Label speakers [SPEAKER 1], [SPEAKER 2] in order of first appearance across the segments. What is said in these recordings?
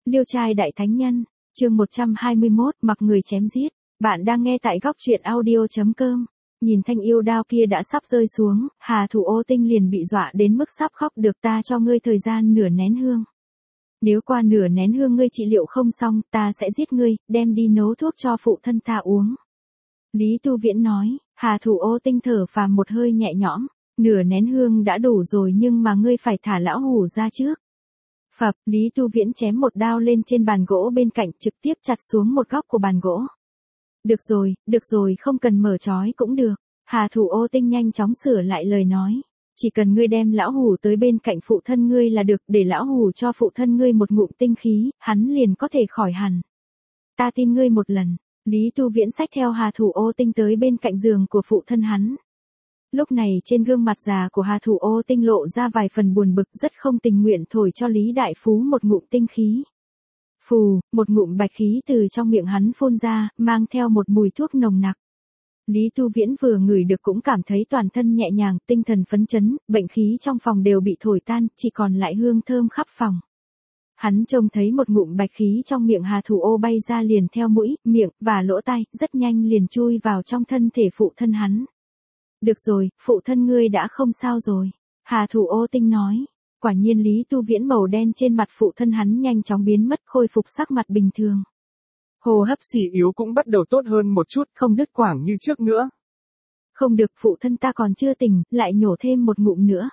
[SPEAKER 1] Liêu trai đại thánh nhân, chương 121, mặc người chém giết. Bạn đang nghe tại góc truyện audio.com. Nhìn thanh yêu đao kia đã sắp rơi xuống, Hà Thủ Ô Tinh liền bị dọa đến mức sắp khóc được. Ta cho ngươi thời gian nửa nén hương. Nếu qua nửa nén hương ngươi trị liệu không xong, ta sẽ giết ngươi, đem đi nấu thuốc cho phụ thân ta uống. Lý Tu Viễn nói. Hà Thủ Ô Tinh thở phào một hơi nhẹ nhõm. Nửa nén hương đã đủ rồi, nhưng mà ngươi phải thả lão hủ ra trước. Phập, Lý Tu Viễn chém một đao lên trên bàn gỗ bên cạnh, trực tiếp chặt xuống một góc của bàn gỗ. Được rồi, không cần mở trói cũng được. Hà Thủ Ô Tinh nhanh chóng sửa lại lời nói. Chỉ cần ngươi đem lão hủ tới bên cạnh phụ thân ngươi là được, để lão hủ cho phụ thân ngươi một ngụm tinh khí, hắn liền có thể khỏi hẳn. Ta tin ngươi một lần. Lý Tu Viễn xách theo Hà Thủ Ô Tinh tới bên cạnh giường của phụ thân hắn. Lúc này trên gương mặt già của Hà Thủ Ô Tinh lộ ra vài phần buồn bực, rất không tình nguyện thổi cho Lý Đại Phú một ngụm tinh khí. Phù, một ngụm bạch khí từ trong miệng hắn phun ra, mang theo một mùi thuốc nồng nặc. Lý Tu Viễn vừa ngửi được cũng cảm thấy toàn thân nhẹ nhàng, tinh thần phấn chấn, bệnh khí trong phòng đều bị thổi tan, chỉ còn lại hương thơm khắp phòng. Hắn trông thấy một ngụm bạch khí trong miệng Hà Thủ Ô bay ra liền theo mũi, miệng, và lỗ tai, rất nhanh liền chui vào trong thân thể phụ thân hắn. Được rồi, phụ thân ngươi đã không sao rồi. Hà Thủ Ô Tinh nói. Quả nhiên Lý Tu Viễn màu đen trên mặt phụ thân hắn nhanh chóng biến mất, khôi phục sắc mặt bình thường.
[SPEAKER 2] Hô hấp suy yếu cũng bắt đầu tốt hơn một chút, không đứt quãng như trước nữa.
[SPEAKER 1] Không được, phụ thân ta còn chưa tỉnh, lại nhổ thêm một ngụm nữa.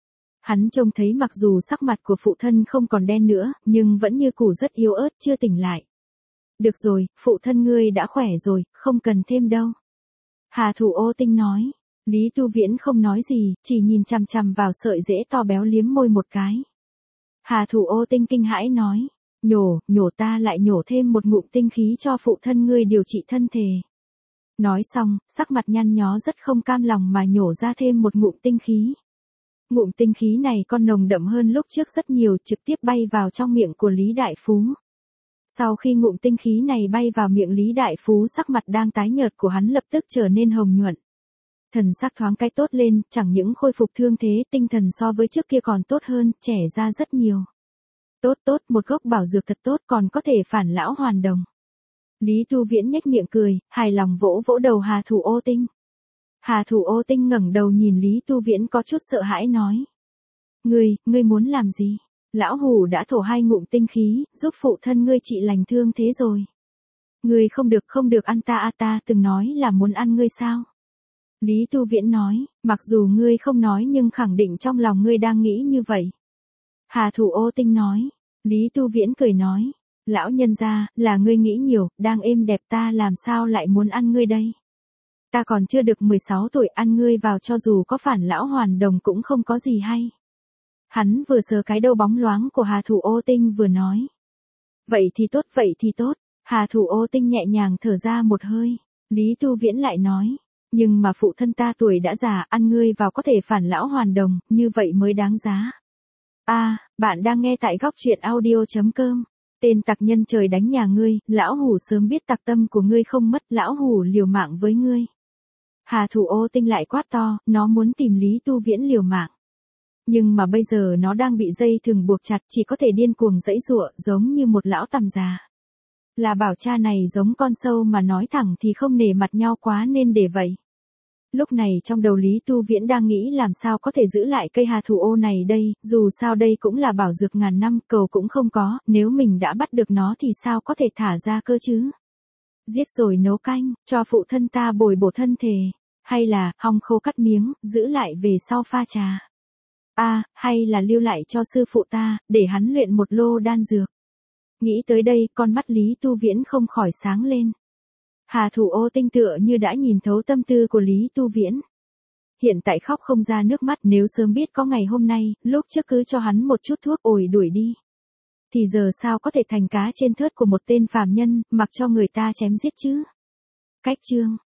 [SPEAKER 1] Hắn trông thấy mặc dù sắc mặt của phụ thân không còn đen nữa, nhưng vẫn như cũ rất yếu ớt, chưa tỉnh lại. Được rồi, phụ thân ngươi đã khỏe rồi, không cần thêm đâu. Hà Thủ Ô Tinh nói. Lý Tu Viễn không nói gì, chỉ nhìn chằm chằm vào sợi rễ to béo liếm môi một cái. Hà Thủ Ô Tinh kinh hãi nói. Nhổ ta lại nhổ thêm một ngụm tinh khí cho phụ thân ngươi điều trị thân thể. Nói xong, sắc mặt nhăn nhó rất không cam lòng mà nhổ ra thêm một ngụm tinh khí. Ngụm tinh khí này còn nồng đậm hơn lúc trước rất nhiều, trực tiếp bay vào trong miệng của Lý Đại Phú. Sau khi ngụm tinh khí này bay vào miệng Lý Đại Phú, sắc mặt đang tái nhợt của hắn lập tức trở nên hồng nhuận. Thần sắc thoáng cái tốt lên, chẳng những khôi phục thương thế, tinh thần so với trước kia còn tốt hơn, trẻ ra rất nhiều. Tốt, một gốc bảo dược thật tốt, còn có thể phản lão hoàn đồng. Lý Tu Viễn nhếch miệng cười, hài lòng vỗ vỗ đầu Hà Thủ Ô Tinh. Hà Thủ Ô Tinh ngẩng đầu nhìn Lý Tu Viễn có chút sợ hãi nói. Ngươi muốn làm gì? Lão hủ đã thổ 2 ngụm tinh khí, giúp phụ thân ngươi trị lành thương thế rồi. Ngươi không được ăn ta, ta từng nói là muốn ăn ngươi sao? Lý Tu Viễn nói, mặc dù ngươi không nói nhưng khẳng định trong lòng ngươi đang nghĩ như vậy. Hà Thủ Ô Tinh nói. Lý Tu Viễn cười nói. Lão nhân gia, là ngươi nghĩ nhiều, đang êm đẹp, ta làm sao lại muốn ăn ngươi đây? Ta còn chưa được 16 tuổi, ăn ngươi vào cho dù có phản lão hoàn đồng cũng không có gì hay. Hắn vừa sờ cái đầu bóng loáng của Hà Thủ Ô Tinh vừa nói. Vậy thì tốt. Hà Thủ Ô Tinh nhẹ nhàng thở ra một hơi. Lý Tu Viễn lại nói. Nhưng mà phụ thân ta tuổi đã già, ăn ngươi vào có thể phản lão hoàn đồng, như vậy mới đáng giá. Bạn đang nghe tại góc truyện audio.com. Tên tặc nhân trời đánh nhà ngươi, lão hủ sớm biết tặc tâm của ngươi không mất, lão hủ liều mạng với ngươi. Hà Thủ Ô Tinh lại quát to, nó muốn tìm Lý Tu Viễn liều mạng. Nhưng mà bây giờ nó đang bị dây thừng buộc chặt, chỉ có thể điên cuồng giãy giụa, giống như một lão tằm già. Là bảo cha này giống con sâu mà nói thẳng thì không nể mặt nhau quá nên để vậy. Lúc này trong đầu Lý Tu Viễn đang nghĩ làm sao có thể giữ lại cây Hà Thủ Ô này đây, dù sao đây cũng là bảo dược ngàn năm, cầu cũng không có, nếu mình đã bắt được nó thì sao có thể thả ra cơ chứ? Giết rồi nấu canh, cho phụ thân ta bồi bổ thân thể, hay là hong khô cắt miếng, giữ lại về sau pha trà. Hay là lưu lại cho sư phụ ta, để hắn luyện một lô đan dược. Nghĩ tới đây, con mắt Lý Tu Viễn không khỏi sáng lên. Hà Thủ Ô Tinh tựa như đã nhìn thấu tâm tư của Lý Tu Viễn. Hiện tại khóc không ra nước mắt, nếu sớm biết có ngày hôm nay, lúc trước cứ cho hắn một chút thuốc ổi đuổi đi. Thì giờ sao có thể thành cá trên thớt của một tên phàm nhân, mặc cho người ta chém giết chứ? Cách chương